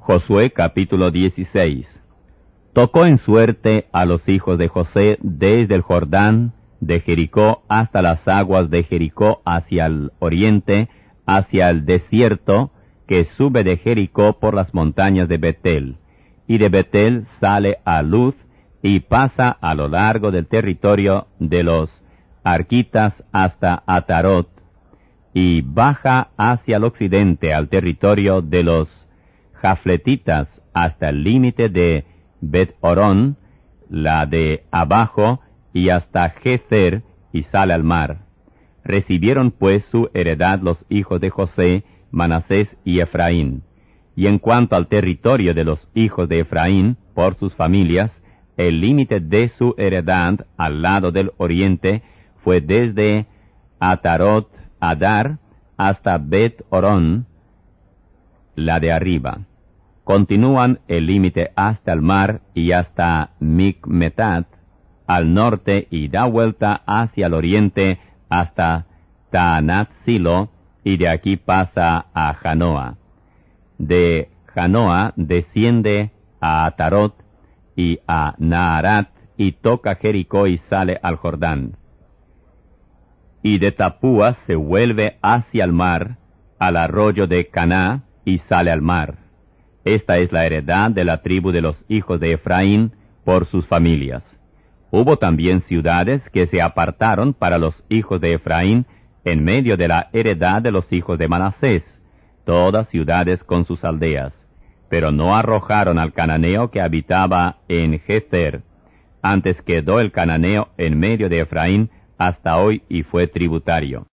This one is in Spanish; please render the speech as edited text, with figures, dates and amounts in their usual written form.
Josué capítulo 16. Tocó en suerte a los hijos de José desde el Jordán de Jericó hasta las aguas de Jericó hacia el oriente, hacia el desierto que sube de Jericó por las montañas de Betel, y de Betel sale a Luz y pasa a lo largo del territorio de los arquitas hasta Atarot, y baja hacia el occidente al territorio de los jafletitas hasta el límite de Bet-Orón, la de abajo, y hasta Gezer, y sale al mar. Recibieron pues su heredad los hijos de José, Manasés y Efraín. Y en cuanto al territorio de los hijos de Efraín, por sus familias, el límite de su heredad al lado del oriente fue desde Atarot Adar hasta Bet-Orón, la de arriba. Continúan el límite hasta el mar y hasta Micmetat al norte, y da vuelta hacia el oriente hasta Taanat Silo, y de aquí pasa a Janoa. De Janoa desciende a Atarot y a Naharat, y toca Jericó y sale al Jordán. Y de Tapúa se vuelve hacia el mar, al arroyo de Caná, y sale al mar. Esta es la heredad de la tribu de los hijos de Efraín por sus familias. Hubo también ciudades que se apartaron para los hijos de Efraín en medio de la heredad de los hijos de Manasés, todas ciudades con sus aldeas, pero no arrojaron al cananeo que habitaba en Gezer. Antes quedó el cananeo en medio de Efraín hasta hoy y fue tributario.